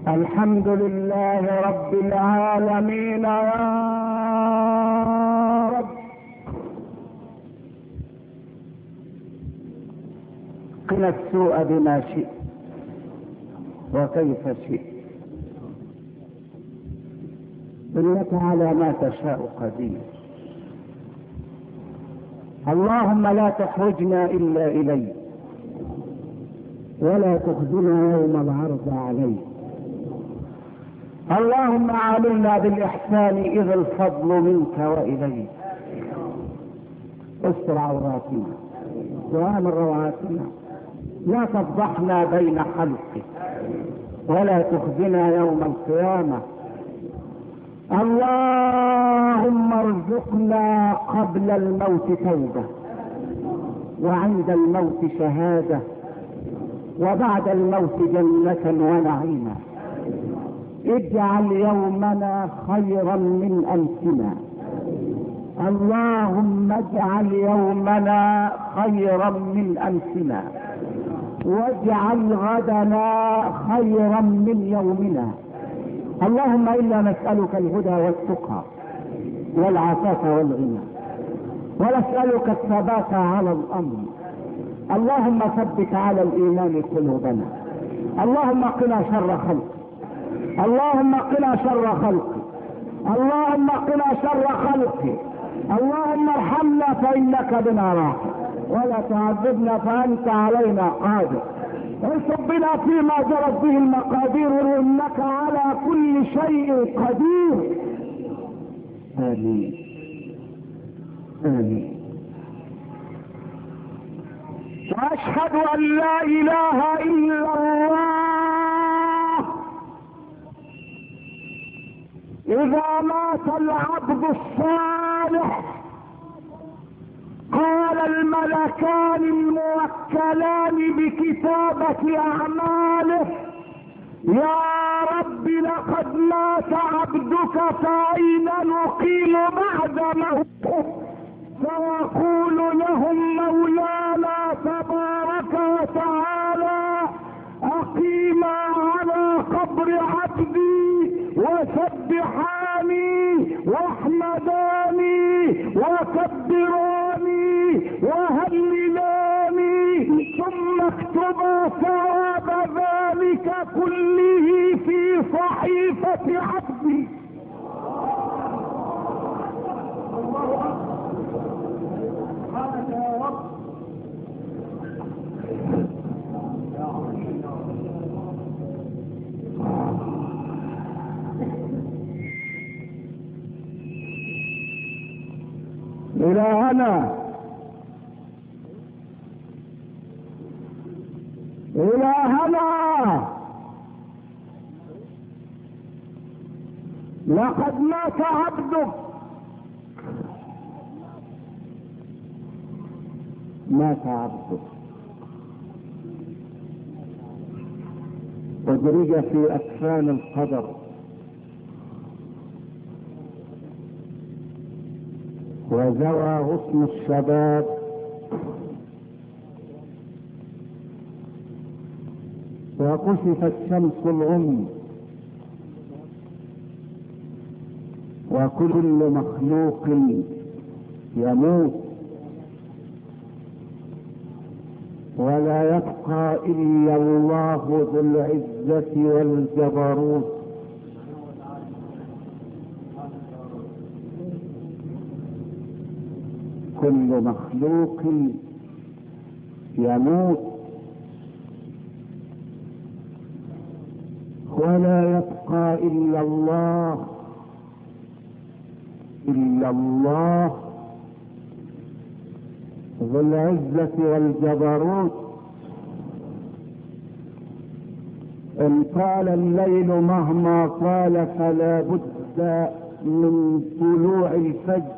الحمد لله رب العالمين يا رب. قنا السوء بما شئت وكيف شئت، إنك على ما تشاء قدير. اللهم لا تخرجنا إلا إليك، ولا تخزنا يوم العرض عليك. اللهم عاملنا بالإحسان إذ الفضل منك وإليك. استر عوراتنا وآمن روعاتنا، لا تفضحنا بين خلقك، ولا تخزنا يوم القيامة. اللهم ارزقنا قبل الموت توبة، وعند الموت شهادة، وبعد الموت جنة ونعيما. اجعل يومنا خيرا من أمسنا. اللهم اجعل يومنا خيرا من أمسنا، واجعل غدنا خيرا من يومنا. اللهم إنا نسألك الهدى والتقى والعفاف والغنى، ونسألك الثبات على الأمر. اللهم ثبت على الإيمان قلوبنا. اللهم قنا شر خلقك، اللهم قنا شر خلقك، اللهم قنا شر خلقك. اللهم ارحمنا فإنك بنا راحم، ولا تعذبنا فأنت علينا قادر. ارزق بنا فيما جرت به المقادير، إنك على كل شيء قدير. آمين آمين. وأشهد أن لا إله إلا الله. إذا مات العبد الصالح قال الملكان الموكلان بكتابة أعماله: يا رب لقد مات عبدك، فأين نقيم بعد موته؟ فيقول لهم مولانا تبارك وتعالى: أقيما على قبر عبدي وسبحاني واحمداني وكبراني وهللاني، ثم اكتبا ثواب ذلك كله في صحيفة عبدي. إلهنا إلهنا لقد مات عبدك، مات عبدك، ودرج في أكفان القدر، وزوى غصن الشباب، وكشفت شمس الغم، وكل مخلوق يموت، ولا يبقى إلا الله ذو العزة والجبروت. كل مخلوق يموت، ولا يبقى إلا الله، إلا الله ذو العزة والجبروت. إن طال الليل مهما طال فلا بد من طلوع الفجر.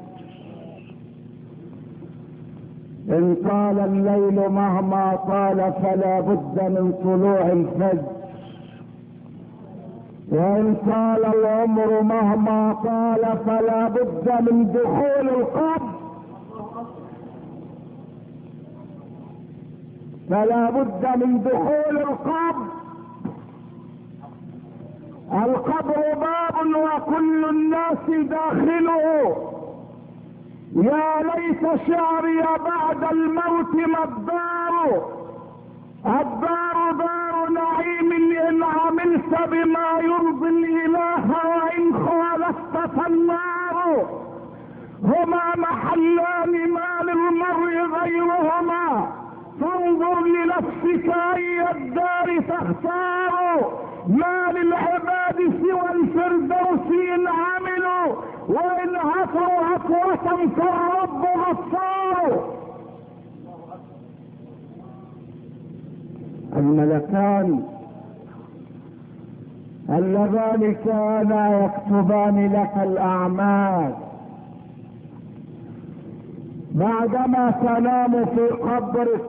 إن طال الليل مهما طال فلا بد من طلوع الفجر. وإن طال العمر مهما طال فلا بد من دخول القبر. فلا بد من دخول القبر. القبر باب وكل الناس داخله. يا ليت شعري بعد الموت ما الدار. الدار دار نعيم ان عملت بما يرضي الاله وان خالفت فالنار. هما محلان ما للمرء غيرهما، فانظر لنفسك اي الدار تختار. ما للعباد سوى الفردوس ان عملوا، وان هفوا هفوة فالرب غفار. الملكان اللذان كانا يكتبان لك الاعمال بعدما تنام في قبرك،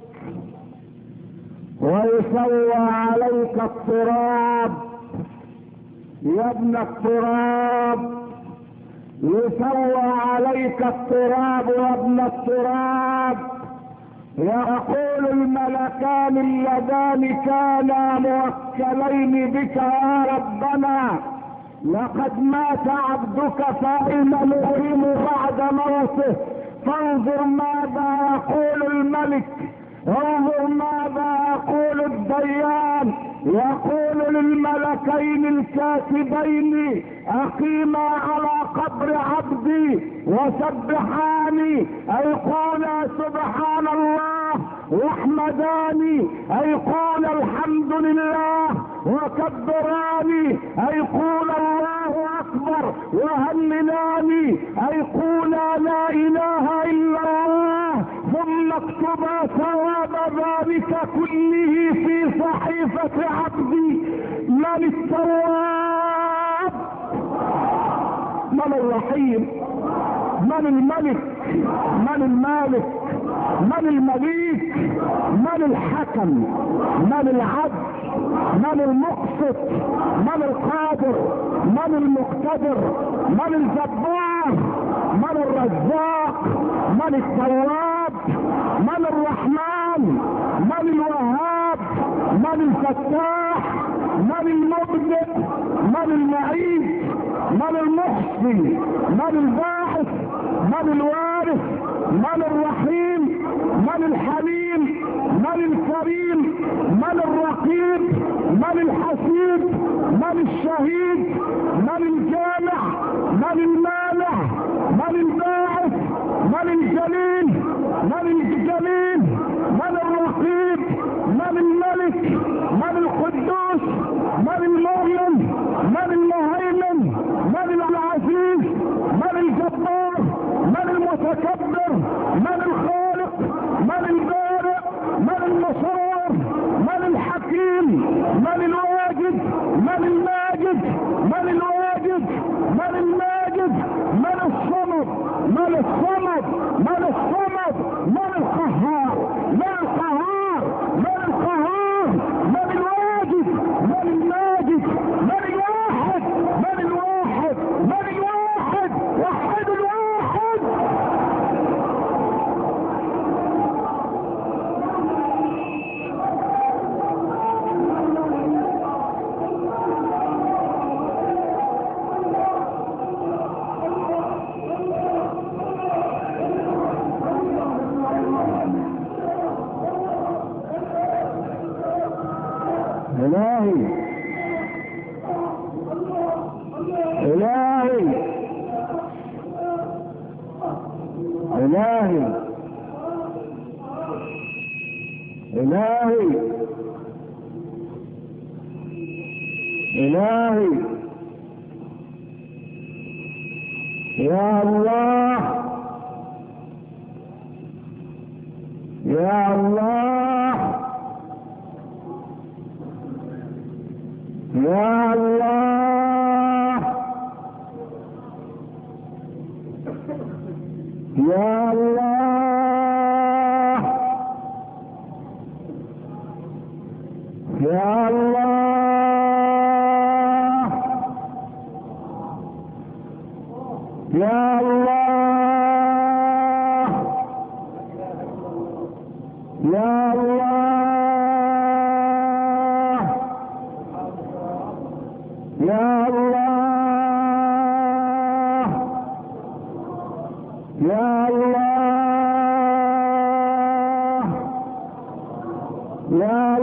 ويسوى عليك التراب يا ابن التراب، يسوى عليك التراب يا ابن التراب. يقول الملكان اللذان كانا موكلين بك يا ربنا، لقد مات عبدك فإن نؤلم بعد موته، فانظر ماذا يقول الملك، انظر ماذا يقول الديان. يقول للملكين الكاتبين اقيما على قبر عبدي وسبحاني، اي قولا سبحان الله، واحمداني اي قول الحمد لله، وكبراني اي قول الله اكبر، وهللاني اي قولا لا اله الا الله، ثم اكتبا ثواب ذلك كله في صحيفة عبدي. من التواب؟ من الرحيم؟ من الملك؟ من المالك؟ من المليك؟ من الحكم؟ من العدل؟ من المقسط؟ من القادر؟ من المقتدر؟ من الجبار؟ من الرزاق؟ من التواب؟ من الرحمن؟ من الوهاب؟ من الفتاح؟ من المبدئ؟ من المعيد؟ من المحصي؟ من الباعث؟ من الوارث؟ من الرحيم؟ من الحليم؟ من الكريم؟ من الرقيب؟ من الحسيب؟ من الشهيد؟ من الجامع؟ من المانع؟ من الباعث؟ من الجليل؟ من الجليل؟ من الرقيب؟ من الملك؟ من القدوس؟ من المؤمن؟ من المهيمن؟ من العزيز؟ من الجبار؟ من المتكبر؟ من الخالق؟ من البارئ؟ من المصور؟ من الحكيم؟ من الواجد؟ من الماجد؟ من الواجد؟ من الماجد؟ من الصمد؟ من الصمد؟ من الصمد؟ من القهار؟ من القهار؟ من القهار؟ من الواجد؟ من الماجد؟ من الواحد؟ من الواحد؟ من الواحد؟ وحد الواحد. إلهي إلهي إلهي إلهي إلهي يا الله يا الله يا الله يا الله يا الله يا الله يا الله يا الله يا الله يا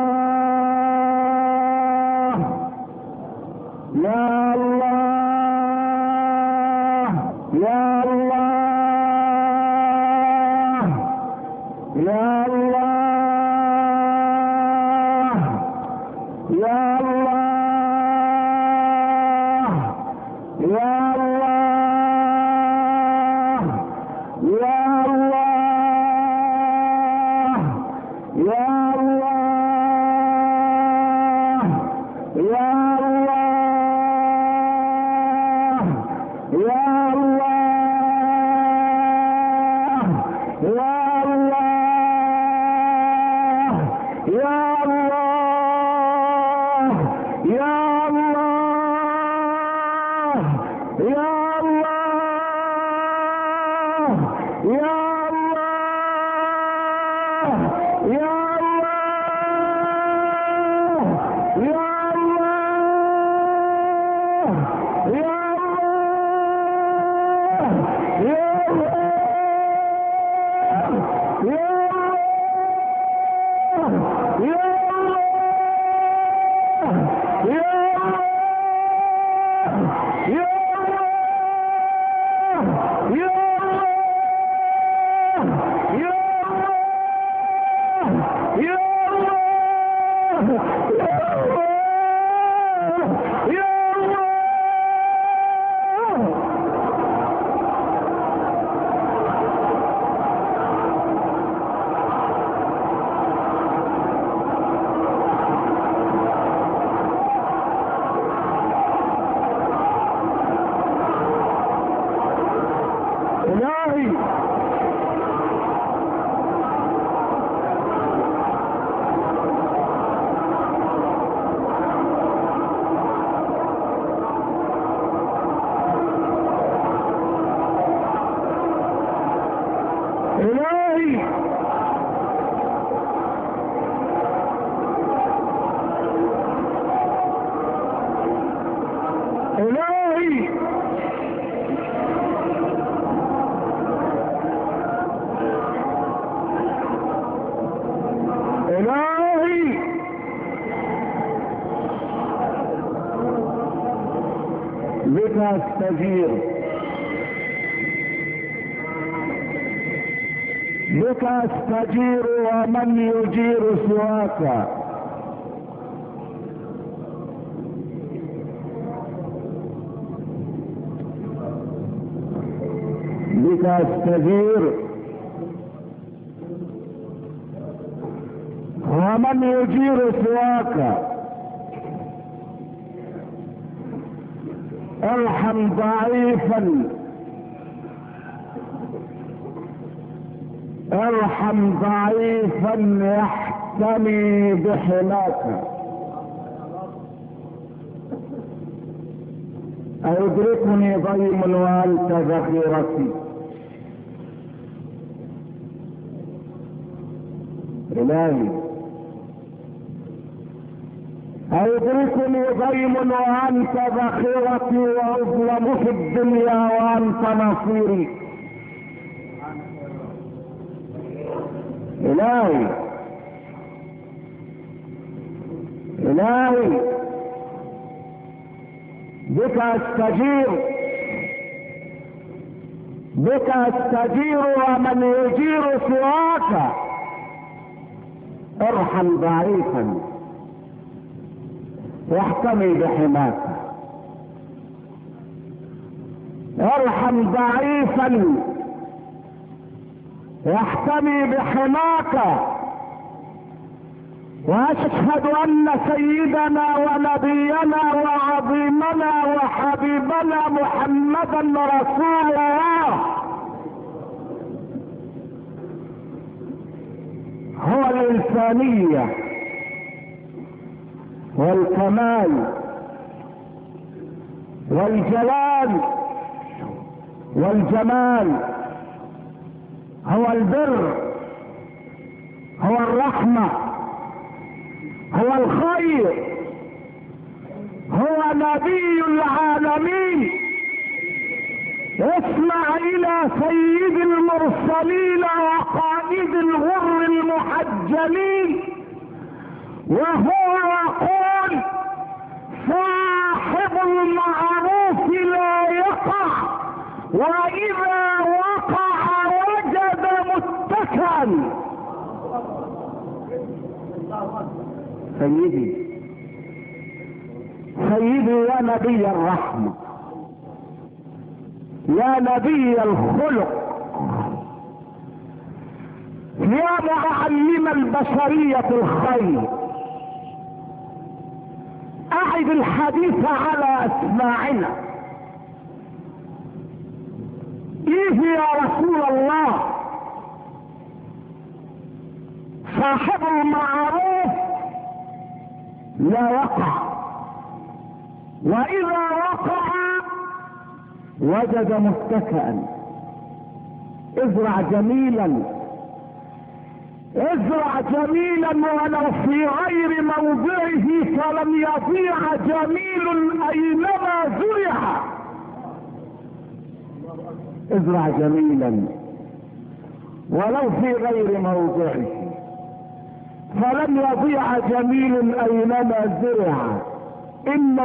الله يا الله يا الله يا الله يا الله يا الله يا الله يا الله يا الله يا الله يا الله يا الله يا الله يا الله يا الله يا الله يا الله يا بك استجير بك استجير ومن يجير سواك بك استجير ومن يجير سواك ارحم ضعيفا ارحم ضعيفا يحتمي بحماك أيدركني ضيم وأنت ذخيرتي إلهي أيدركني ضيم وأنت ذخيرتي وأظلم في الدنيا وأنت نصيري إلهي إلهي بك استجير بك استجير ومن يجير سواك ارحم ضعيفا واحتمي بحماك ارحم ضعيفا واحتمي بحماك واشهد ان سيدنا ونبينا وعظيمنا وحبيبنا محمدا رسول الله هو الانسانيه والكمال والجلال والجمال، هو البر، هو الرحمة، هو الخير، هو يا نبي العالمين، اسمع الى سيد المرسلين وقائد الغر المحجلين وهو يقول: صاحب المعروف لا يقع، واذا وقع وجد متكئا. سيدي يا نبي الرحمة، يا نبي الخلق، يا معلم البشرية الخير، اعد الحديث على اسماعنا. ايه يا رسول الله؟ صاحب المعروف لا يقع، واذا وقع وجد متكئا. ازرع جميلا، ازرع جميلا ولو في غير موضعه فلم يضيع جميل اينما زرع. ازرع جميلا ولو في غير موضعه فلم يضيع جميل اينما زرع. ان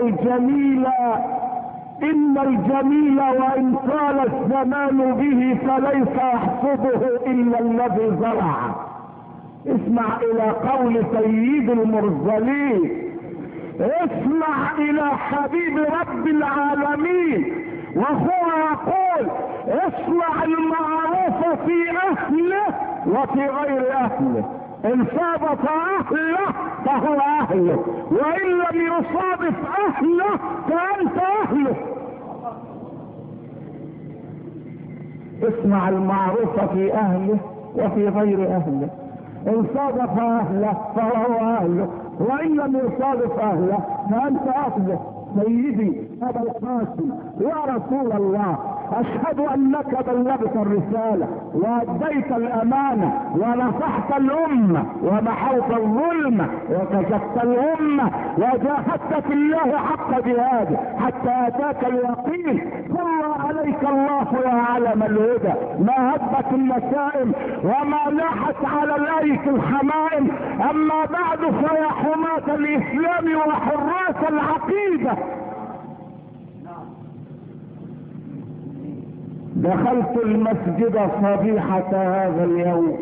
الجميل وان طال الزمان به فليس يحصده الا الذي زرع. اسمع الى قول سيد المرسلين، اسمع الى حبيب رب العالمين وهو يقول: اصنع المعروف في اهله وفي غير اهله، ان صادف اهله فهو اهله، وان لم يصادف اهله فانت اهله. اصنع المعروف في اهله وفي غير اهله، ان صادف اهله فهو اهله، وان لم يصادف اهله فانت اهله. سيدي ابا القاسم يا رسول الله، اشهد انك بلغت الرسالة واديت الامانة ونصحت الامة ومحوت الظلم وكشفت الامة وجاهدت في الله حق جهاده حتى اتاك اليقين. صلى عليك الله يا علم الهدى، ما هبت النسائم وما لاحت على الايك الحمائم. اما بعد فيا حماة الاسلام وحراس العقيدة، دخلت المسجد صبيحة هذا اليوم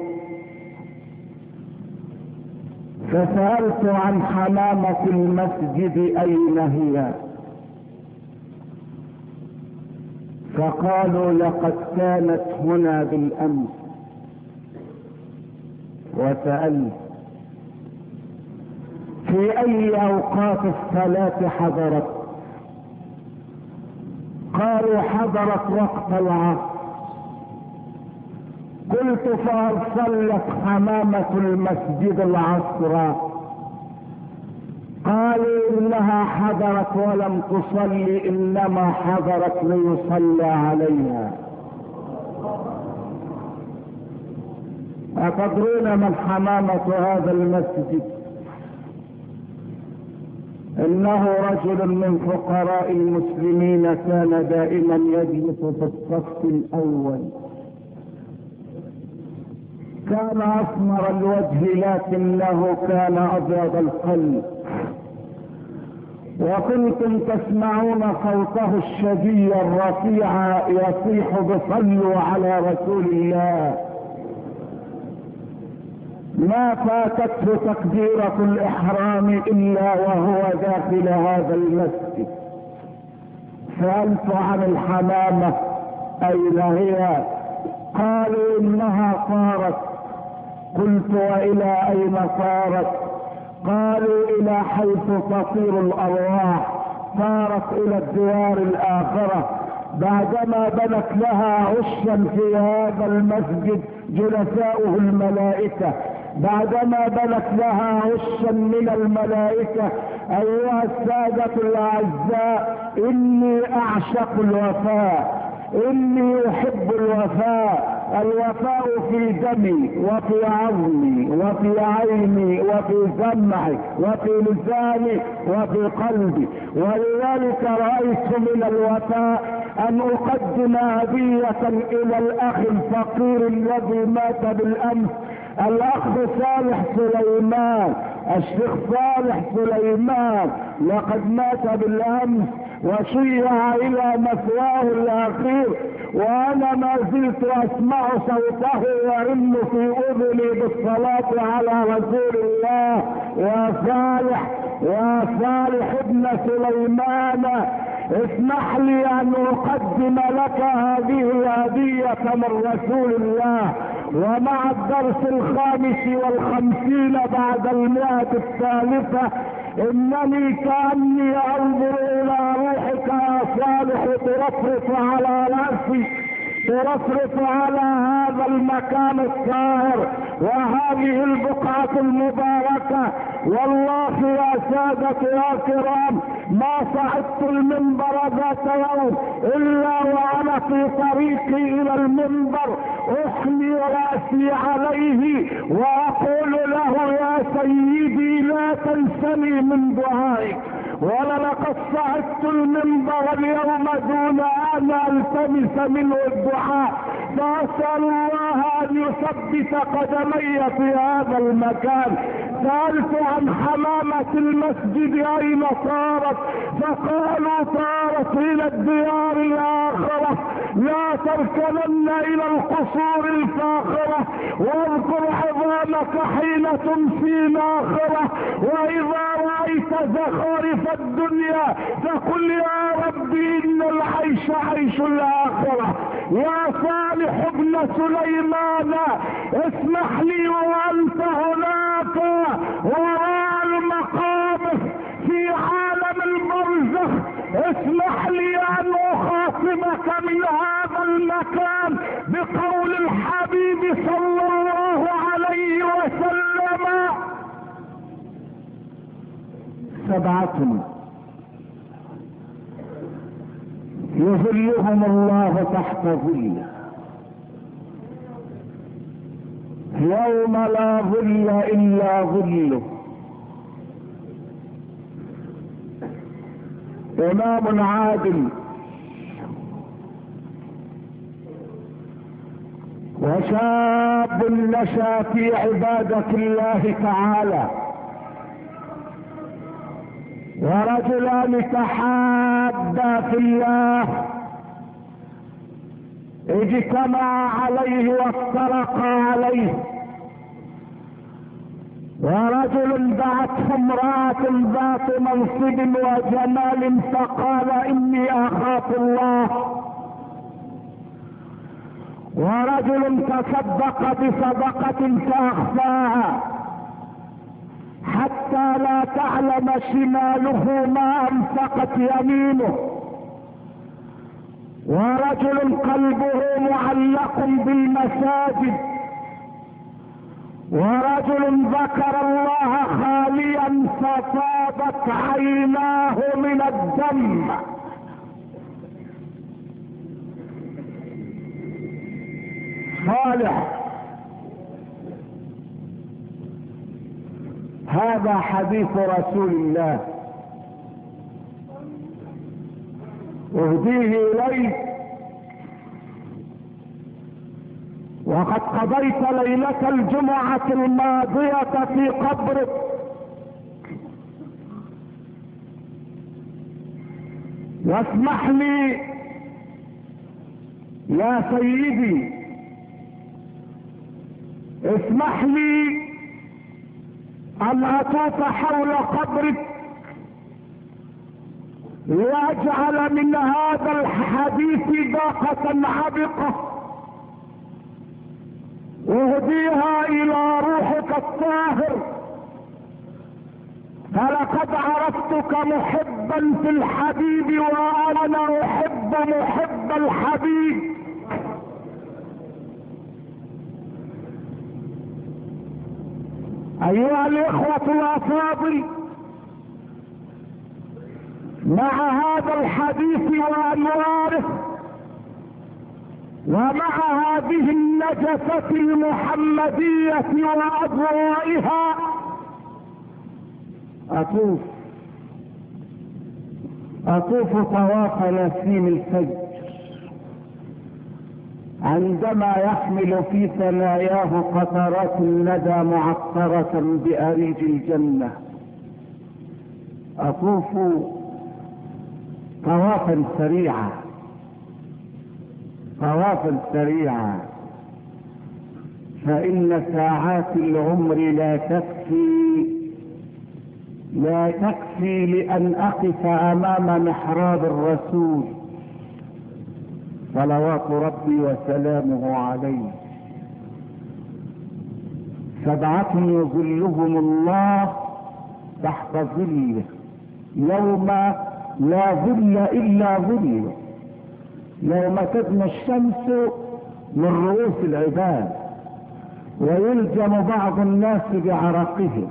فسألت عن حمامة المسجد اين هي، فقالوا لقد كانت هنا بالامس. وسألت في اي اوقات الصلاة حضرت؟ قالوا حضرت وقت العصر. قلت فهل صلت حمامة المسجد العصر؟ قالوا انها حضرت ولم تصلي، انما حضرت ليصلى عليها. أتدرون من حمامة هذا المسجد؟ انه رجل من فقراء المسلمين كان دائما يجلس في الصف الاول، كان اسمر الوجه لكنه كان ابيض القلب، وكنتم تسمعون صوته الشجي الرفيع يصيح بصلوا على رسول الله. ما فاتته تكبيرة الاحرام الا وهو داخل هذا المسجد. سألت عن الحمامة اين هي؟ قالوا انها طارت. قلت والى اين طارت؟ قالوا الى حيث تطير الارواح، طارت الى الديار الاخرة. بعدما بنت لها عشا في هذا المسجد جلساؤه الملائكة، بعدما بنت لها عشا من الملائكة. ايها السادة الاعزاء، اني اعشق الوفاء، اني احب الوفاء، الوفاء في دمي وفي عظمي وفي عيني وفي سمعي وفي لساني وفي قلبي. ولذلك رأيت من الوفاء ان اقدم هدية الى الاخ الفقير الذي مات بالامس، الاخ صالح سليمان، الشيخ صالح سليمان لقد مات بالامس وشيع الى مثواه الاخير، وانا ما زلت اسمع صوته وارن في اذني بالصلاة على رسول الله. يا صالح، يا صالح ابن سليمان، اسمح لي ان اقدم لك هذه الهدية من رسول الله. ومع الدرس 55 بعد 100 انني كأني انظر الى روحك يا صالح ترفرف على رأسي، ترفرف على هذا المكان الطاهر وهذه البقعة المباركة. والله يا سادة يا كرام، ما صعدت المنبر ذات يوم الا وانا في طريقي الى المنبر احمي رأسي عليه واقول له يا سيدي لا تنسني من دعائك. ولقد صعدت المنبر اليوم دون ان التمس منه الدعاء، فاسأل الله ان يثبت قدمي في هذا المكان. سألت عن حمامة المسجد اين صارت، فقالوا صارت الى الديار الاخرة. لا تركنن الى القصور الفاخرة، واذكر عظامك حين تمسي ناخرة، واذا رأيت زخارف الدنيا فقل يا ربي ان العيش عيش الاخرة. يا صالح ابن سليمان، اسمح لي وانت هناك وراء المقابر في عالم البرزخ، اسمح لي ان اخاطبك من هذا المكان بقول الحبيب صلى الله عليه وسلم: 7 يظلهم الله تحت ظله يوم لا ظل الا ظله. امام عادل وشاب نشا في عبادة الله تعالى، ورجلان تحابا في الله اجتمعا عليه وافترقا عليه. ورجل دعته امرأة ذات منصب وجمال فقال اني اخاف الله. ورجل تصدق بصدقة فاخفاها حتى لا تعلم شماله ما انفقت يمينه. ورجل قلبه معلق بالمساجد. ورجل ذكر الله خاليا ففاضت عيناه من الدم. صالح، هذا حديث رسول الله اهديه اليك، وقد قضيت ليلة الجمعة الماضية في قبرك، واسمح لي يا سيدي، اسمح لي ان اطوف حول قبرك ليجعل من هذا الحديث باقة عبقة اهديها الى روحك الطاهر. فلقد عرفتك محبا في الحبيب وانا احب محب الحبيب. ايها الاخوة الافاضل، مع هذا الحديث وانواره ومع هذه النجفة المحمدية وأضوائها أطوف طواف نسيم الفجر عندما يحمل في ثناياه قطرات الندى معطرة بأريج الجنة. أطوف طوافا سريعا فإن ساعات العمر لا تكفي لأن أقف أمام محراب الرسول صلوات ربي وسلامه عليه. 7 يظلهم الله تحت ظله يوم لا ظل إلا ظله، يوم تدنى الشمس من رؤوس العباد ويلجم بعض الناس بعرقهم،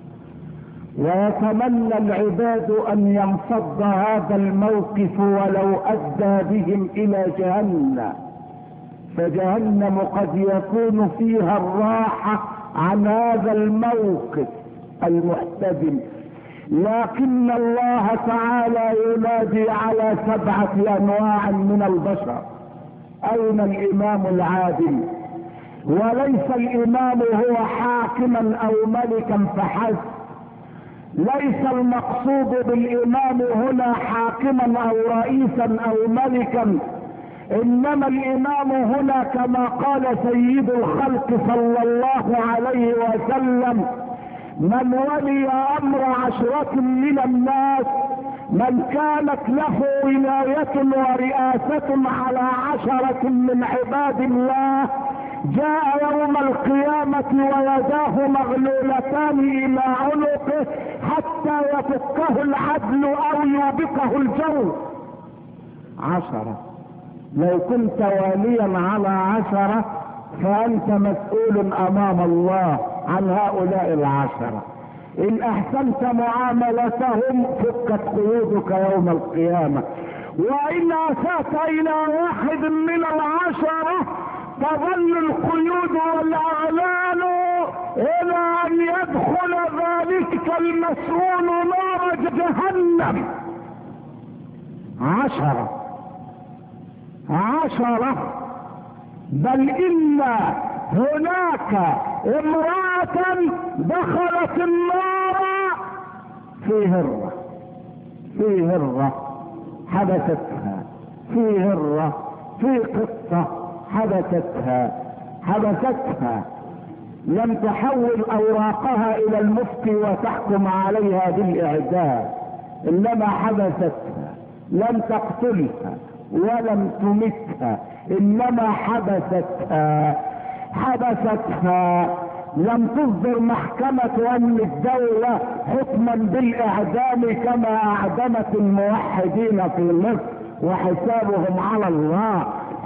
ويتمنى العباد أن ينفض هذا الموقف ولو أدى بهم إلى جهنم، فجهنم قد يكون فيها الراحة عن هذا الموقف المحتدم. لكن الله تعالى ينادي على 7 أنواع من البشر. أين الإمام العادل؟ وليس الإمام هو حاكما أو ملكا فحسب، ليس المقصود بالإمام هنا حاكما أو رئيسا أو ملكا، إنما الإمام هنا كما قال سيد الخلق صلى الله عليه وسلم: من ولي أمر 10 من الناس، من كانت له ولاية ورئاسة على 10 من عباد الله، جاء يوم القيامة ويداه مغلولتان إلى عنقه حتى يفكه العدل أو يوبقه الجور. 10. لو كنت واليا على 10 فأنت مسؤول أمام الله عن هؤلاء 10. إن أحسنت معاملتهم فكت قيودك يوم القيامة، وإن أسأت إلى 1 من 10 تظل القيود والأعلان إلى أن يدخل ذلك المسؤول نار جهنم. 10 بل إن هناك امرأة دخلت النار في هرة حبستها، في قطة حبستها لم تحول اوراقها الى المفتي وتحكم عليها بالاعدام، انما حبستها، لم تقتلها ولم تمتها، انما حبستها. لم تصدر محكمة امن الدولة حكما بالاعدام كما اعدمت الموحدين في مصر، وحسابهم على الله.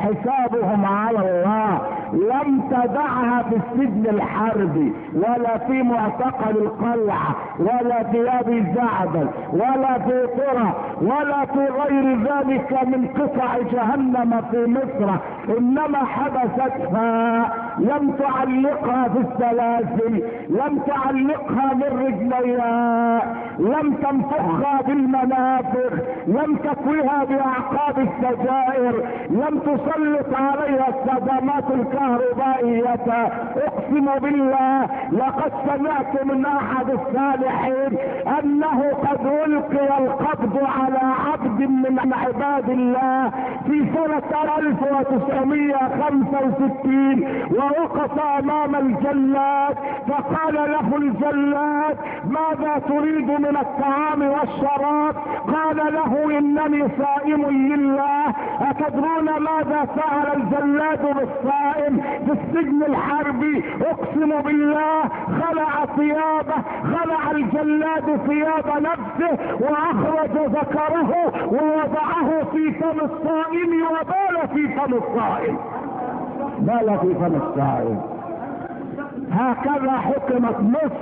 لم تدعها في السجن الحربي ولا في معتقل القلعة ولا في ابي زعبل ولا في قرى ولا في غير ذلك من قطع جهنم في مصر، انما حبستها. لم تعلقها في السلاسل، لم تعلقها بالرجليها، لم تنفخها بالمنافخ، لم تكويها باعقاب السجائر، لم تسلط عليها الصدمات الكهربائية. اقسم بالله لقد سمعت من احد الصالحين انه قد القي القبض على عبد من عباد الله في سنة 1965، ووقف امام الجلاد فقال له الجلاد: ماذا تريد من الطعام والشراب؟ قال له: انني صائم لله. اتدرون ماذا فعل الجلاد بالصائم في السجن الحربي؟ اقسم بالله خلع الجلاد ثياب نفسه واخرج ذكره ووضعه في فم الصائم وبال في فم الصائم. هكذا حكمت مصر،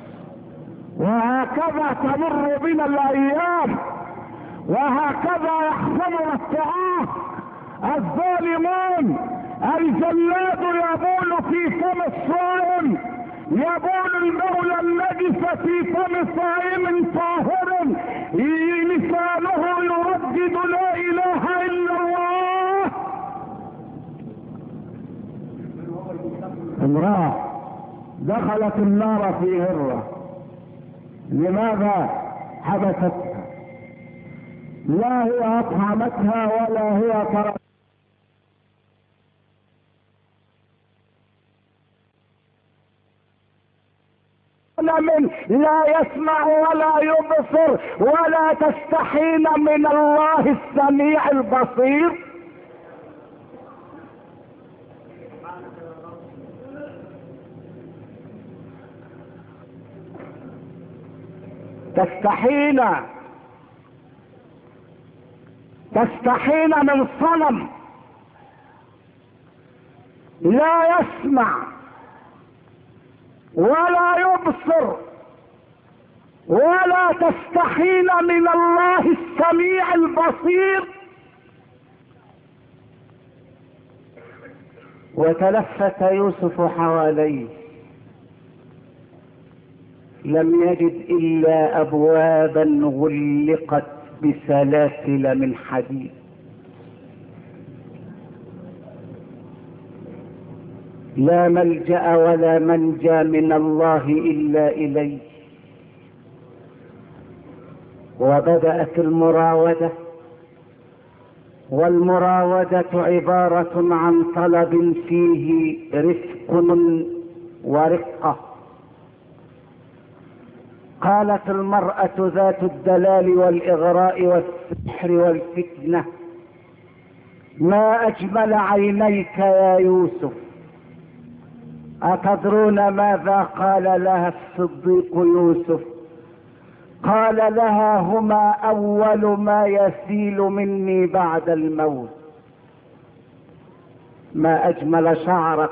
وهكذا تمر بنا الايام، وهكذا يحصلنا الطعام. الظالمون الجلاد يبول في فم الصائم، يبول البول النجس في فم صائم طاهر، لسانه يردد لا اله الا الله. امرأة دخلت النار في هرة، لماذا حبستها؟ لا هي اطعمتها ولا هي تركتها. من لا يسمع ولا يبصر ولا تستحين من الله السميع البصير. تستحين من صنم لا يسمع ولا يبصر، ولا تستحين من الله السميع البصير. وتلفت يوسف حواليه، لم يجد الا ابوابا غلقت بسلاسل من حديد. لا ملجأ ولا منجى من الله الا اليه. وبدأت المراودة، والمراودة عبارة عن طلب فيه رفق ورقة. قالت المرأة ذات الدلال والإغراء والسحر والفتنة: ما أجمل عينيك يا يوسف. أتدرون ماذا قال لها الصديق يوسف؟ قال لها: هما أول ما يسيل مني بعد الموت. ما أجمل شعرك.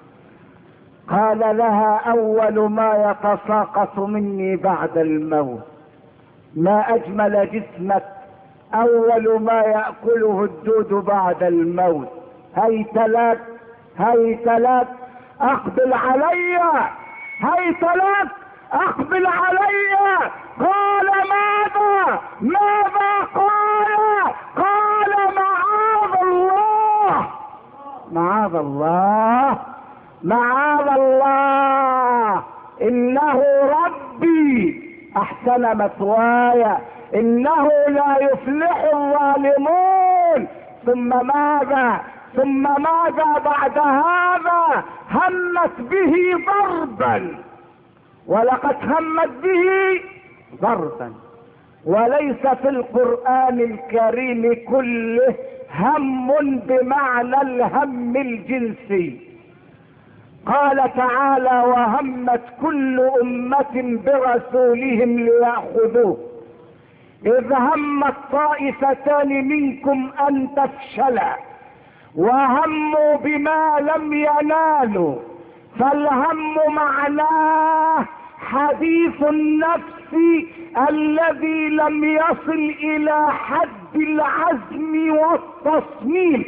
قال لها: أول ما يتساقط مني بعد الموت. ما أجمل جسمك. أول ما يأكله الدود بعد الموت. هيت لك هيت لك أقبل علي، هيت لك أقبل علي. قال ماذا؟ ماذا قال؟ قال معاذ الله، معاذ الله، معاذ الله، إنه ربي أحسن مثواي، إنه لا يفلح الظالمون. ثم ماذا؟ ثم ماذا بعد هذا؟ همت به ضربا، ولقد همت به ضربا. وليس في القرآن الكريم كله هم بمعنى الهم الجنسي. قال تعالى: وهمت كل أمة برسولهم ليأخذوه إذ همت طائفتان منكم أن تفشلا وهموا بما لم ينالوا. فالهم معناه حديث النفس الذي لم يصل إلى حد العزم والتصميم،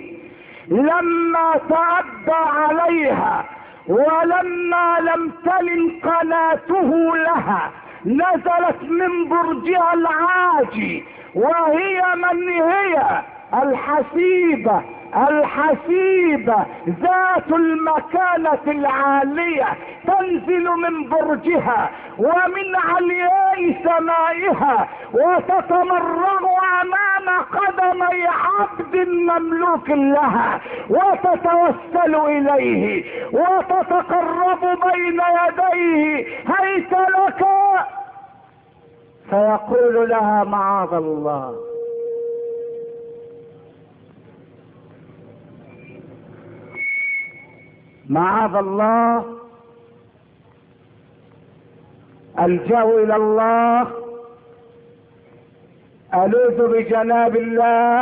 لما تأبى عليها ولما لم تلن قناته لها نزلت من برجها العاجي، وهي من هي؟ الحسيبة، الحسيبة ذات المكانة العالية، تنزل من برجها ومن علياء سمائها وتتمرغ امام قدمي عبد مملوك لها، وتتوسل اليه وتتقرب بين يديه: هيت لك. فيقول لها: معاذ الله. معاذ الله، ألجأ إلى الله، ألوذ بجناب الله،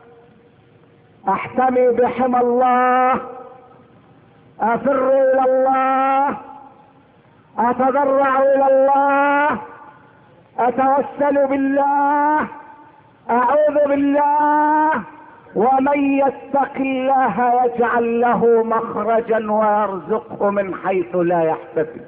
أحتمي بحمى الله، أفر إلى الله، أتضرع إلى الله، أتوسل بالله، أعوذ بالله، ومن يتق الله يجعل له مخرجا ويرزقه من حيث لا يحتسب.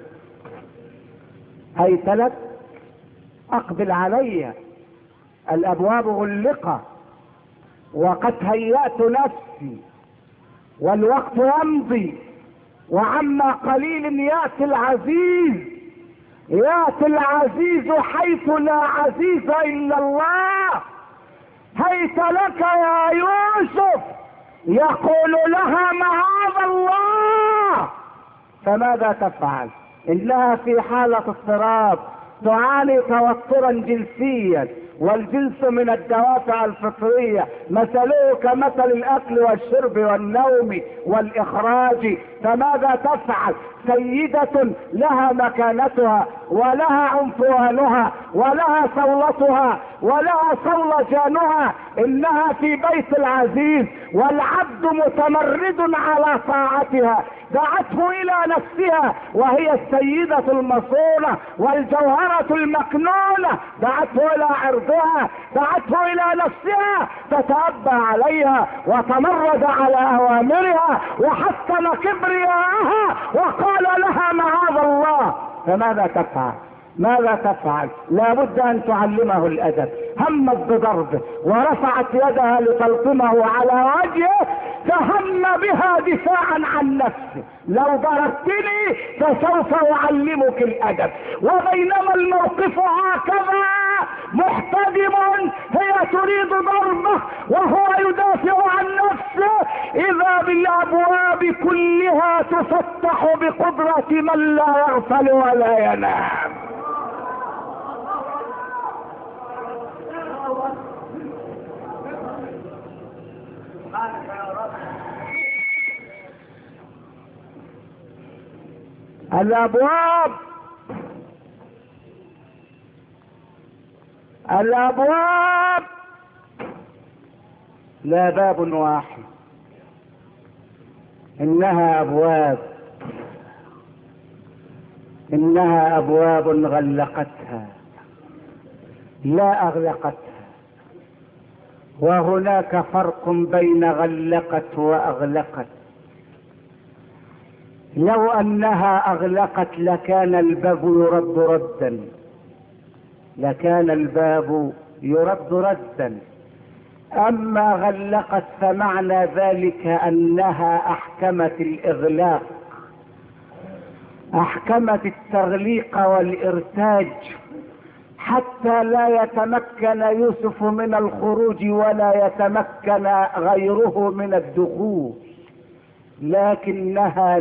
هيت لك، اقبل علي، الابواب غلقت وقد هيأت نفسي والوقت يمضي، وعما قليل يأتي العزيز، يأتي العزيز حيث لا عزيز الا الله. هيت لك يا يوسف، يقول لها معاذ الله، فماذا تفعل؟ انها في حالة اضطراب، تعاني توترا جنسيا، والجنس من الدوافع الفطرية، مثله كمثل الاكل والشرب والنوم والاخراج. فماذا تفعل؟ سيدة لها مكانتها ولها عنفوانها ولها صولتها ولها صولجانها، انها في بيت العزيز والعبد متمرد على طاعتها. دعته الى نفسها وهي السيدة المصونة والجوهرة المكنونة، دعته الى عرضها، دعته الى نفسها، فتأبى عليها وتمرد على اوامرها وحسن كبرياءها وقال لها معاذ الله. فماذا تفعل؟ ماذا تفعل؟ لا بد ان تعلمه الادب. همت بضربه ورفعت يدها لتلطمه على وجهه، فهم بها دفاعا عن نفسه. لو ضربتني فسوف اعلمك الادب. وبينما الموقف هكذا محتدم، هي تريد ضربه وهو يدافع عن نفسه، اذا بالابواب كلها تفتح بقدرة من لا يغفل ولا ينام. الابواب لا باب واحد، انها ابواب غلقتها لا اغلقتها. وهناك فرق بين غلقت واغلقت. لو انها اغلقت لكان الباب يرد ردا، اما غلقت فمعنى ذلك انها احكمت الاغلاق، احكمت التغليق والارتاج، حتى لا يتمكن يوسف من الخروج ولا يتمكن غيره من الدخول. لكنها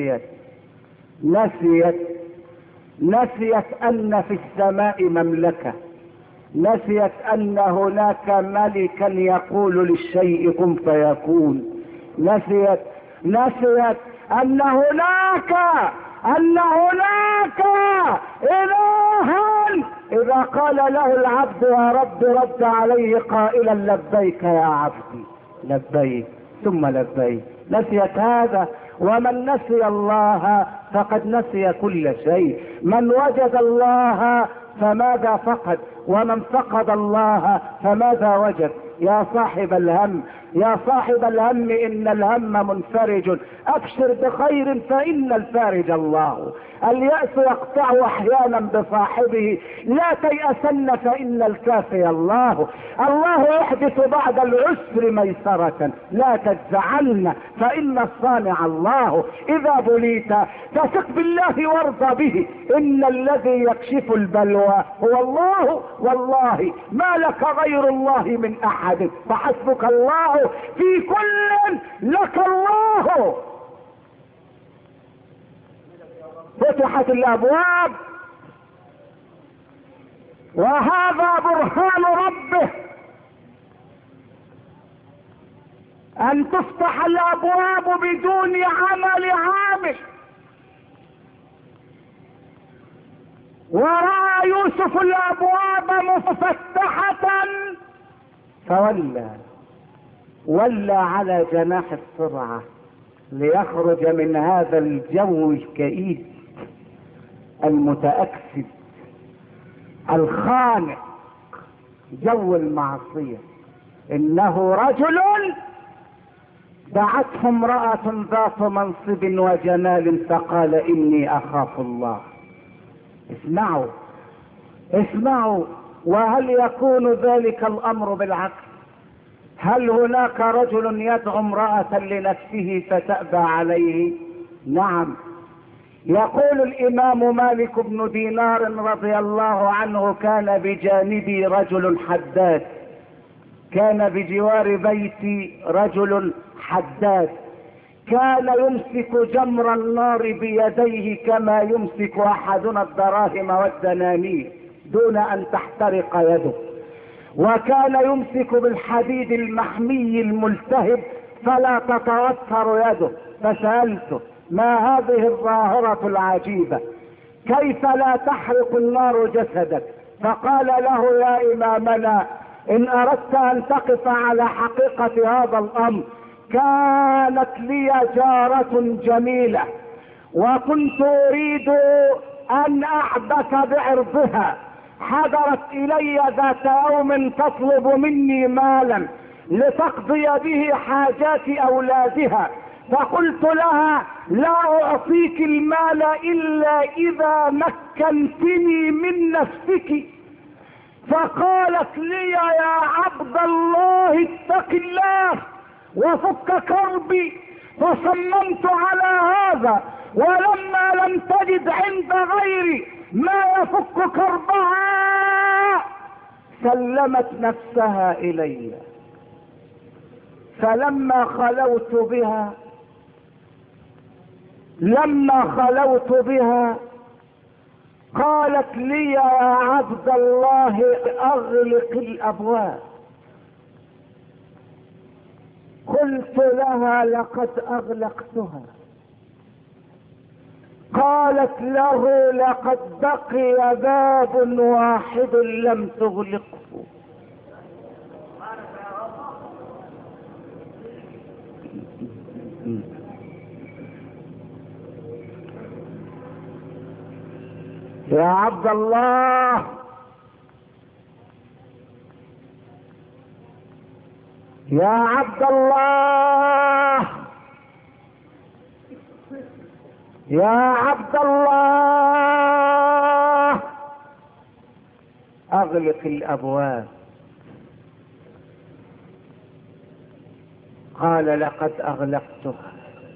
نسيت ان في السماء مملكة، نسيت ان هناك ملكا يقول للشيء كن فيكون، نسيت ان هناك إلها إذا قال له العبد يا رب رد عليه قائلا لبيك يا عبدي، لبيك ثم لبيك. نسيت هذا. ومن نسي الله فقد نسي كل شيء. من وجد الله فماذا فقد؟ ومن فقد الله فماذا وجد؟ يا صاحب الهم إن الهم منفرج، أبشر بخير فإن الفارج الله. اليأس يقطع أحيانا بصاحبه، لا تيأسن فإن الكافي الله. الله يحدث بعد العسر ميسرة، لا تجزعن فإن الصانع الله. إذا بليت فثق بالله وارضى به، إن الذي يكشف البلوى هو الله، والله ما لك غير الله من أحد، فحسبك الله في كل لك الله. فتحت الابواب، وهذا برهان ربه ان تفتح الابواب بدون عمل عامل. ورأى يوسف الابواب مفتحة فولى على جناح السرعة ليخرج من هذا الجو الكئيب المتأكسد الخانق، جو المعصية. انه رجل دعته امرأة ذات منصب وجمال فقال اني اخاف الله. اسمعوا اسمعوا. وهل يكون ذلك الامر بالعكس؟ هل هناك رجل يدعو امرأة لنفسه فتأبى عليه؟ نعم. يقول الامام مالك بن دينار رضي الله عنه كان بجانبي رجل حداد، كان بجوار بيتي رجل حداد، كان يمسك جمر النار بيديه كما يمسك احدنا الدراهم والدنانير دون ان تحترق يده، وكان يمسك بالحديد المحمي الملتهب فلا تتوتر يده. فسألته ما هذه الظاهرة العجيبة؟ كيف لا تحرق النار جسدك؟ فقال له يا امامنا ان اردت ان تقف على حقيقة هذا الامر، كانت لي جارة جميلة وكنت اريد ان اعبث بعرضها، حضرت الي ذات يوم تطلب مني مالا لتقضي به حاجات اولادها، فقلت لها لا اعطيك المال الا اذا مكنتني من نفسك، فقالت لي يا عبد الله اتق الله وفك كربي، فصممت على هذا، ولما لم تجد عند غيري ما يفك كربها سلمت نفسها الي. فلما خلوت بها قالت لي يا عبد الله اغلق الابواب. قلت لها لقد اغلقتها. قالت له لقد بقي باب واحد لم تغلقه. يا عبد الله يا عبد الله يا عبد الله اغلق الابواب. قال لقد اغلقتها.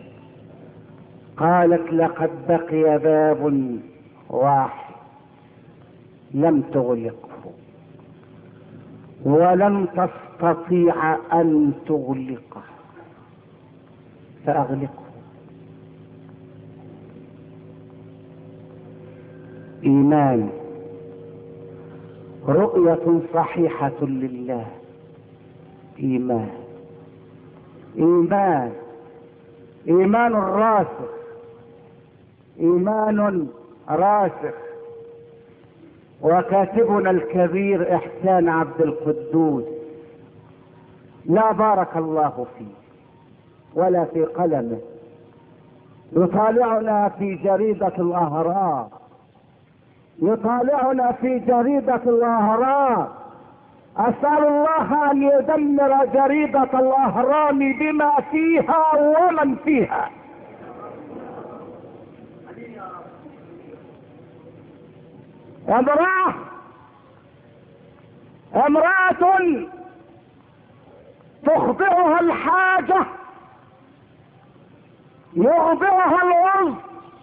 قالت لقد بقي باب واحد لم تغلقه ولن تستطيع ان تغلقه فاغلقه. ايمان، رؤية صحيحة لله. ايمان ايمان راسخ، ايمان راسخ. وكاتبنا الكبير احسان عبد القدوس لا بارك الله فيه ولا في قلمه يطالعنا في جريدة الأهرام، يطالعنا في جريدة الأهرام. أسأل الله أن يدمر جريدة الأهرام بما فيها ومن فيها. امرأة تخضعها الحاجة، يخضعها العرض،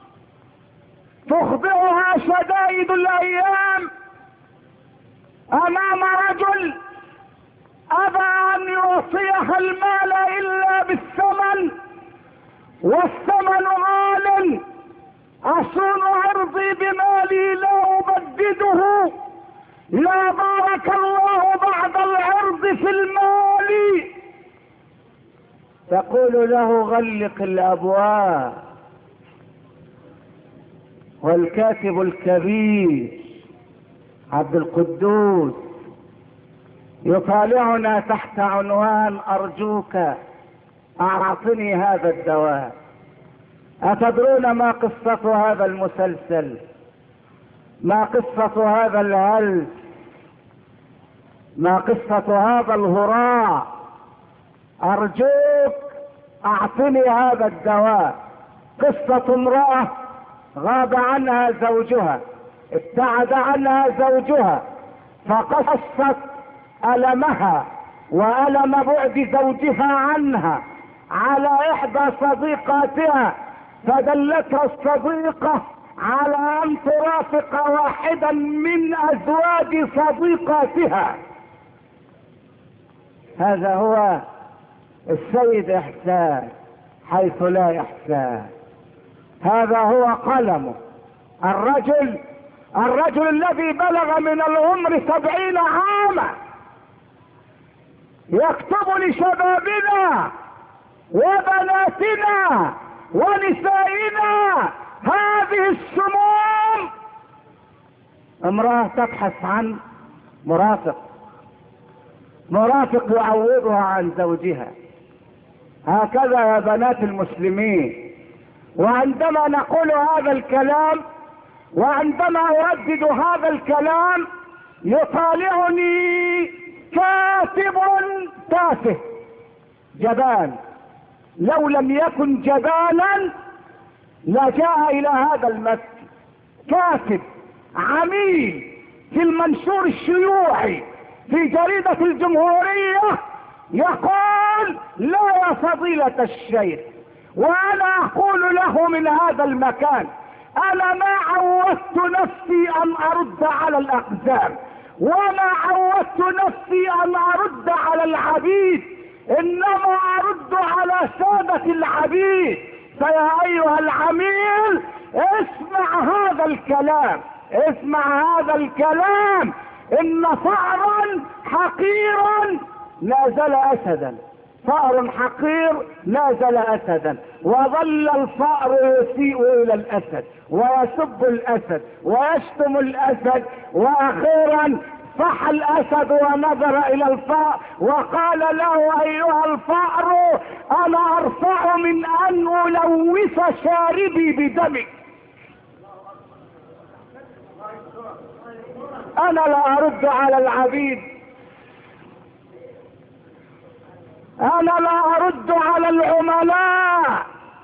تخضعها شدائد الايام امام رجل ابى ان يعطيها المال الا بالثمن، والثمن غال. اصون عرضي بمالي لا ابدده، لا بارك الله بعد العرض في المال. تقول له غلق الابواب. والكاتب الكبير عبد القدوس يطالعنا تحت عنوان ارجوك اعطني هذا الدواء. اتدرون ما قصة هذا المسلسل؟ ما قصة هذا الهلس؟ ما قصة هذا الهراء؟ ارجوك اعطني هذا الدواء. قصة امرأة غاب عنها زوجها، ابتعد عنها زوجها، فقصت ألمها وألم بعد زوجها عنها على إحدى صديقاتها، فدلتها الصديقة على أن ترافق واحدا من أزواج صديقاتها. هذا هو السيد إحسان حيث لا إحسان. هذا هو قلمه. الرجل الذي بلغ من العمر 70 عاما يكتب لشبابنا وبناتنا ونسائنا هذه السموم. امرأة تبحث عن مرافق يعوضها عن زوجها. هكذا يا بنات المسلمين. وعندما نقول هذا الكلام وعندما أردد هذا الكلام يطالعني كاتب تافه جبان. لو لم يكن جبانا لجاء إلى هذا المسجد. كاتب عميل في المنشور الشيوعي في جريدة الجمهورية يقول: لا يا فضيلة الشيخ، وأنا أقول له من هذا المكان: أنا ما عودت نفسي أن أرد على الأقدام، وما عودت نفسي أن أرد على العبيد، إنما أرد على سادة العبيد. فيا أيها العميل اسمع هذا الكلام، اسمع هذا الكلام. إن فأرا حقيرا لا زال أسدا، فأر حقير لا زال أسدا، وظل الفأر يسيء إلى الأسد ويسب الأسد ويشتم الأسد، وأخيرا صح الأسد ونظر إلى الفأر وقال له: أيها الفأر، أنا أرفع من أن ألوث شاربي بدمك. أنا لا أرد على العبيد، أنا لا أرد على العملاء،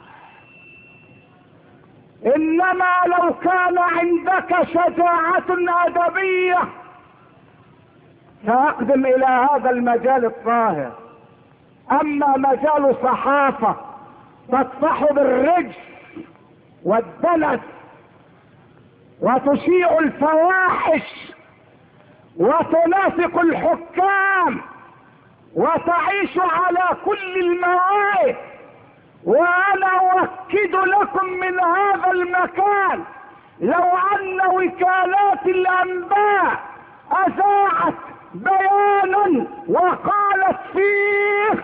إنما لو كان عندك شجاعة أدبية فأقدم إلى هذا المجال الطاهر. أما مجال صحافة تطفح بالرجس والدنس وتشيع الفواحش وتنافق الحكام وتعيش على كل الموائد، وأنا أؤكد لكم من هذا المكان: لو أن وكالات الأنباء أذاعت بيانا وقالت فيه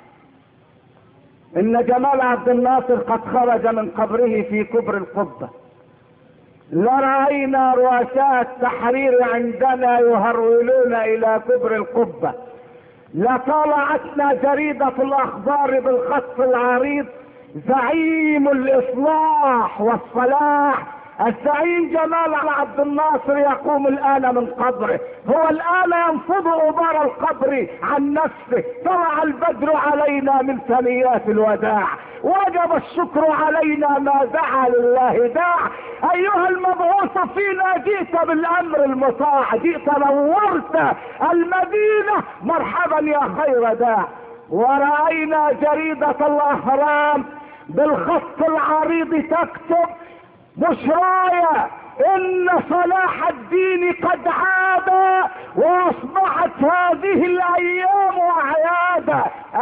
إن جمال عبد الناصر قد خرج من قبره في كبر القبة، لرأينا رؤساء التحرير عندنا يهرولون إلى كبر القبة، لطلعتنا جريدة الأخبار بالخط العريض: زعيم الإصلاح والصلاح الزعيم جمال عبد الناصر يقوم الآن من قبره، هو الآن ينفض غبار القبر عن نفسه. طلع البدر علينا من ثنيات الوداع، وجب الشكر علينا ما دعا لله داع. أيها المبعوث فينا جئت بالأمر المطاع، جئت نورت المدينة، مرحبا يا خير داع. ورأينا جريدة الأهرام بالخط العريض تكتب: بشرايا إن صلاح الدين قد عاد وأصبحت هذه الأيام أعيادا.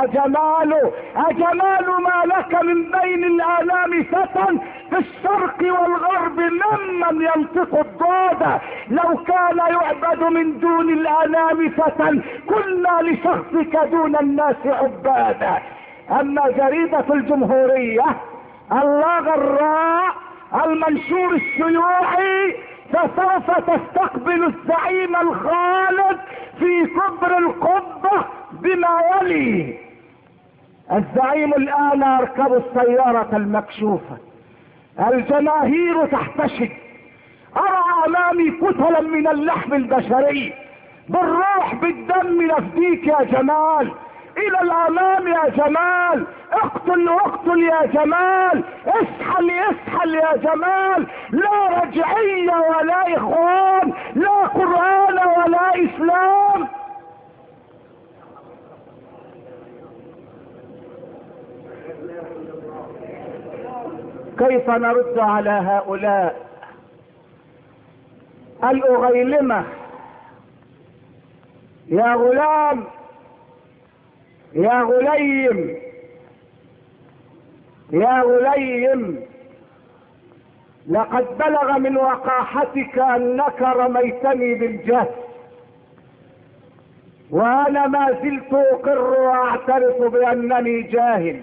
أجمال ما لك من بين الآلام فتى في الشرق والغرب ممن ينطق الضاد. لو كان يعبد من دون الآلام فتى كنا لشخصك دون الناس عبادا. أما جريدة الجمهورية اللغراء المنشور الشيوعي فسوف تستقبل الزعيم الخالد في كبر القبة بما يلي: الزعيم الآن يركب السيارة المكشوفة، الجماهير تحتشد، أرى أمامي كتلا من اللحم البشري بالروح بالدم نفديك يا جمال، الى الامام يا جمال، اقتل واقتل يا جمال، اسحل اسحل يا جمال، لا رجعية ولا اخوان، لا قرآن ولا اسلام. كيف نرد على هؤلاء الأغيلمة؟ يا غلام يا غليم يا غليم، لقد بلغ من وقاحتك انك رميتني بالجهل، وانا ما زلت اقر واعترف بانني جاهل،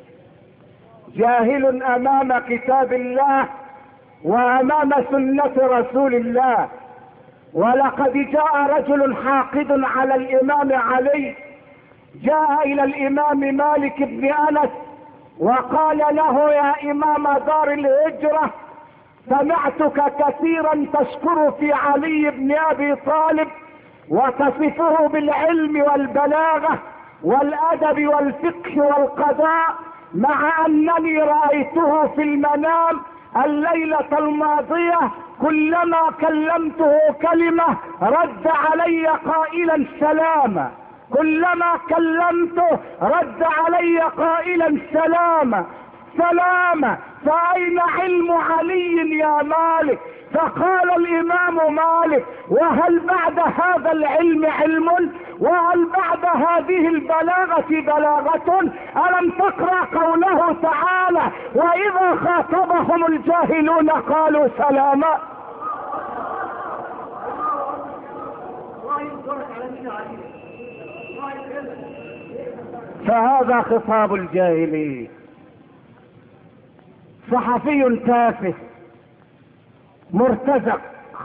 جاهل امام كتاب الله وامام سنة رسول الله. ولقد جاء رجل حاقد على الامام علي، جاء الى الامام مالك بن انس وقال له: يا امام دار الهجرة، سمعتك كثيرا تشكر في علي بن ابي طالب وتصفه بالعلم والبلاغة والادب والفقه والقضاء، مع انني رأيته في المنام الليلة الماضية كلما كلمته كلمة رد علي قائلا سلاما، كلما كلمته رد علي قائلا سلاما سلاما، فأين علم علي يا مالك؟ فقال الإمام مالك: وهل بعد هذا العلم علم؟ وهل بعد هذه البلاغة بلاغة؟ ألم تقرأ قوله تعالى: وإذا خاطبهم الجاهلون قالوا سلاما؟ فهذا خطاب الجاهلين. صحفي تافه مرتزق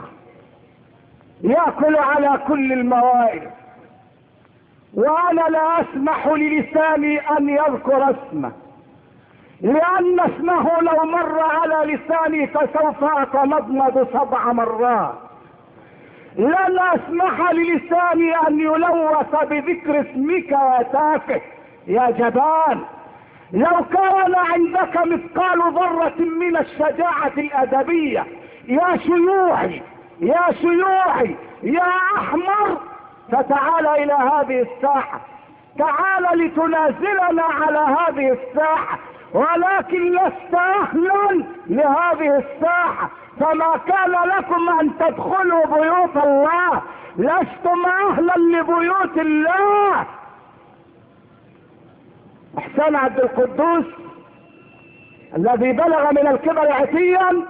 يأكل على كل الموائد، وانا لا اسمح للساني ان يذكر اسمه، لان اسمه لو مر على لساني فسوف اتمضمض 7 مرات. لن اسمح للساني ان يلوث بذكر اسمك يا تافه يا جبان. لو كان عندك مثقال ذرة من الشجاعة الادبية يا شيوعي يا شيوعي يا احمر، فتعال الى هذه الساحة، تعال لتنازلنا على هذه الساحة، ولكن لست اهلا لهذه الساحة، فما كان لكم ان تدخلوا بيوت الله، لستم اهلا لبيوت الله. احسان عبد القدوس الذي بلغ من الكبر عتيا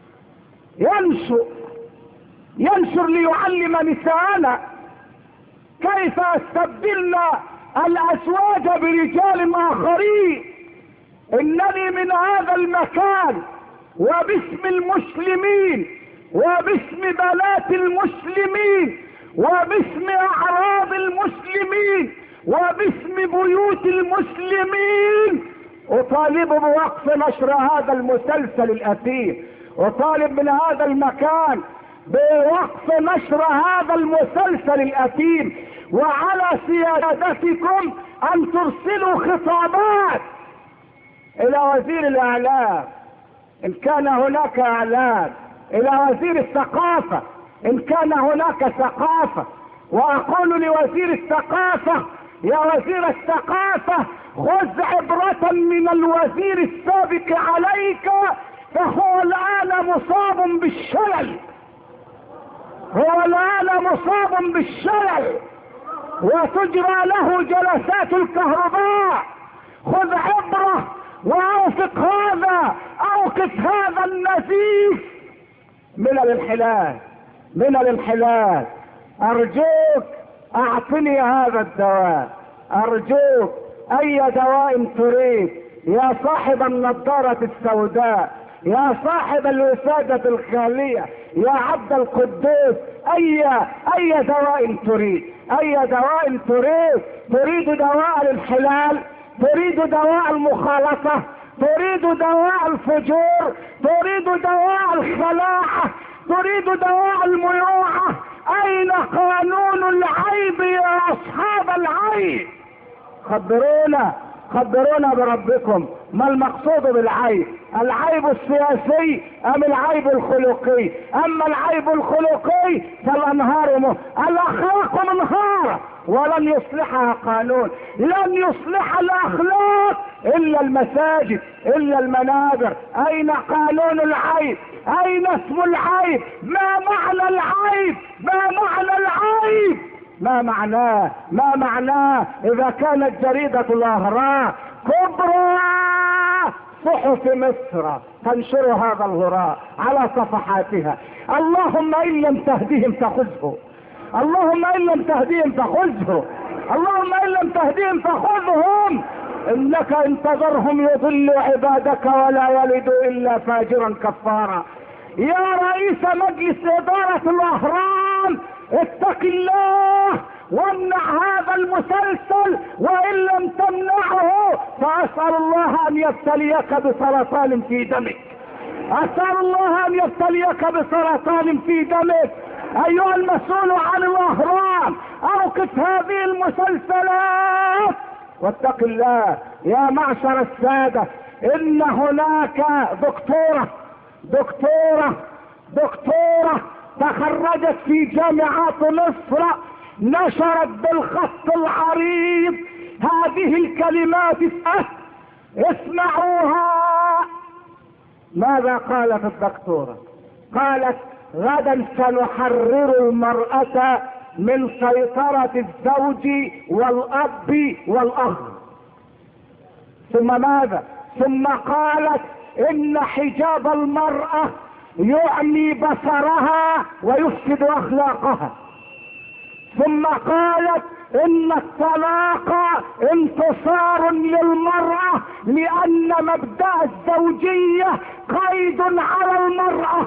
ينشر ليعلم نساءنا كيف استبدلنا الازواج برجال اخرين. انني من هذا المكان وباسم المسلمين وباسم بنات المسلمين وباسم اعراض المسلمين وباسم بيوت المسلمين اطالب بوقف نشر هذا المسلسل الاثير، اطالب من هذا المكان بوقف نشر هذا المسلسل الاثيم، وعلى سيادتكم ان ترسلوا خطابات الى وزير الاعلام ان كان هناك اعلام، الى وزير الثقافة ان كان هناك ثقافة، واقول لوزير الثقافة: يا وزير الثقافة، خذ عبرة من الوزير السابق عليك، فهو الان مصاب بالشلل، هو الان مصاب بالشلل وتجرى له جلسات الكهرباء. خذ عبرة واوفق هذا، اوقف هذا النزيف من الانحلال من الانحلال. ارجوك اعطني هذا الدواء، ارجوك اي دواء تريد يا صاحب النظارة السوداء، يا صاحب الوسادة الخالية، يا عبد القدوس، اي دواء تريد، اي دواء تريد. تريد دواء الانحلال، تريد دواء المخالطة، تريد دواء الفجور، تريد دواء الخلاعة، تريد دواء الميوعة، اين قانون العيب يا اصحاب العيب؟ خبرونا بربكم، ما المقصود بالعيب؟ العيب السياسي ام العيب الخلقي؟ اما العيب الخلقي فالانهار الاخلاق منهارة ولن يصلحها قانون، لن يصلح الاخلاق الا المساجد الا المنابر. اين قانون العيب؟ اين اسم العيب؟ ما معنى العيب؟ ما معناه اذا كانت جريدة الاهرام كبرى صحف مصر تنشر هذا الهراء على صفحاتها؟ اللهم ان لم تهدهم فخذه، اللهم ان لم تهدهم فخذه، اللهم ان لم تهدهم فخذهم، انك ان تذرهم يضلوا عبادك ولا يلدوا الا فاجرا كفارا. يا رئيس مجلس ادارة الاهرام اتق الله وامنع هذا المسلسل، وان لم تمنعه فاسأل الله ان يبتليك بسرطان في دمك، اسأل الله ان يبتليك بسرطان في دمك. ايها المسؤول عن الاهرام اوقف هذه المسلسلات واتق الله. يا معشر السادة، ان هناك دكتورة تخرجت في جامعات مصر، نشرت بالخط العريض هذه الكلمات، اسمعوها. ماذا قالت الدكتورة؟ قالت: غدا سنحرر المرأة من سيطرة الزوج والأب والأخ. ثم ماذا؟ ثم قالت: إن حجاب المرأة يعمي بصرها ويفسد أخلاقها. ثم قالت: إن الطلاق انتصار للمرأة لأن مبدأ الزوجية قيد على المرأة.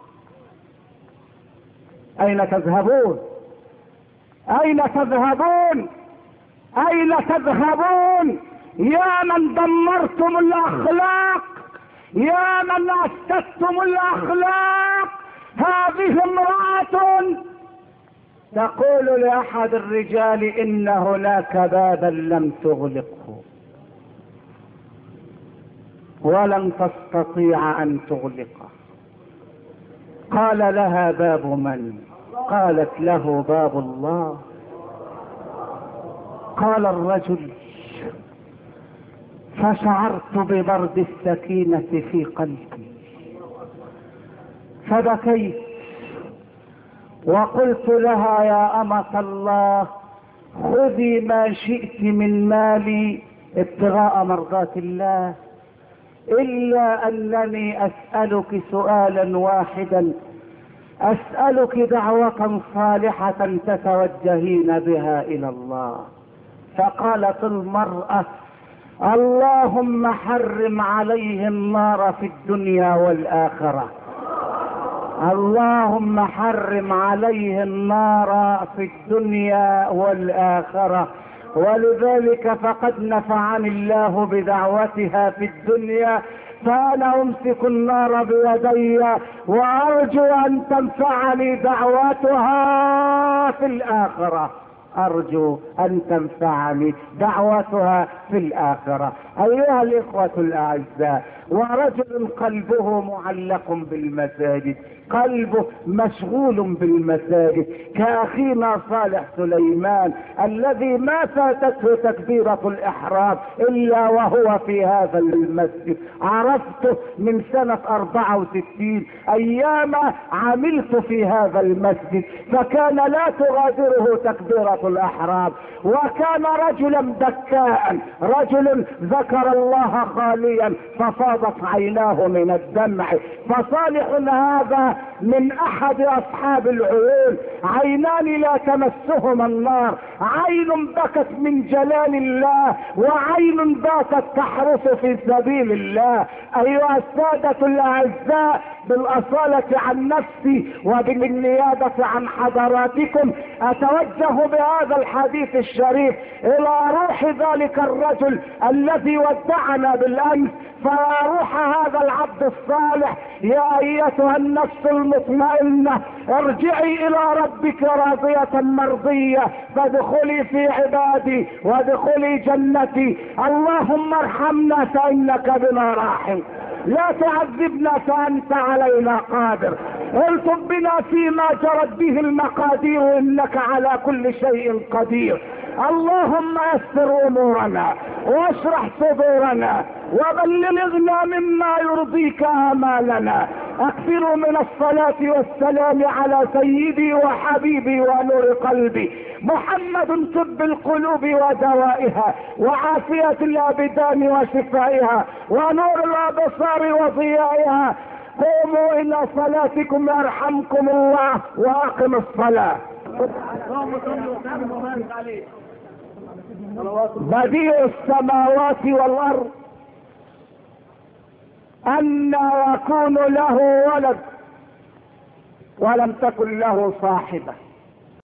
أين تذهبون؟ أين تذهبون؟ أين تذهبون يا من دمرتم الأخلاق، يا من أفسدتم الأخلاق؟ هذه امرأة تقول لأحد الرجال: إن هناك بابا لم تغلقه ولن تستطيع أن تغلقه. قال لها: باب من؟ قالت له: باب الله. قال الرجل: فشعرت ببرد السكينة في قلبي فبكيت وقلت لها: يا أمة الله، خذي ما شئت من مالي ابتغاء مرضات الله، إلا أنني أسألك سؤالا واحدا، أسألك دعوة صالحة تتوجهين بها إلى الله. فقالت المرأة: اللهم حرم عليه النار في الدنيا والآخرة، اللهم حرم عليه النار في الدنيا والآخرة. ولذلك فقد نفعني الله بدعوتها في الدنيا، فأنا أمسك النار بيدي وأرجو أن تنفعني دعوتها في الآخرة، أرجو أن تنفعني دعوتها في الآخرة. أيها الإخوة الأعزاء، ورجل قلبه معلق بالمساجد، قلبه مشغول بالمساجد، كأخينا صالح سليمان الذي ما فاتته تكبيرة الإحرام إلا وهو في هذا المسجد. عرفته من سنة 64 أيام عملت في هذا المسجد، فكان لا تغادره تكبيرة الإحرام، وكان رجلا دكاء، رجل ذكر الله خاليا ففاضت عيناه من الدمع. فصالح هذا من احد اصحاب العيون، عينان لا تمسهما النار، عين بكت من جلال الله، وعين باتت تحرس في سبيل الله. ايها السادة الاعزاء، بالاصالة عن نفسي وبالنيابة عن حضراتكم اتوجه بهذا الحديث الشريف الى روح روح ذلك الرجل الذي ودعنا بالامس، فيا روح هذا العبد الصالح يا ايتها النفس المطمئنة ارجعي الى ربك راضية مرضية، فادخلي في عبادي وادخلي جنتي. اللهم ارحمنا فانك بنا راحم، لا تعذبنا فانت علينا قادر، الطف بنا فيما جرت به المقادير انك على كل شيء قدير. اللهم يسر امورنا واشرح صدورنا وبلغنا مما يرضيك امالنا. اكثروا من الصلاة والسلام على سيدي وحبيبي ونور قلبي محمد، طب القلوب ودوائها وعافية الابدان وشفائها ونور الابصار وضيائها. قوموا الى صلاتكم يرحمكم الله واقم الصلاة. بديع السماوات والارض ان يكون له ولد ولم تكن له صاحبة،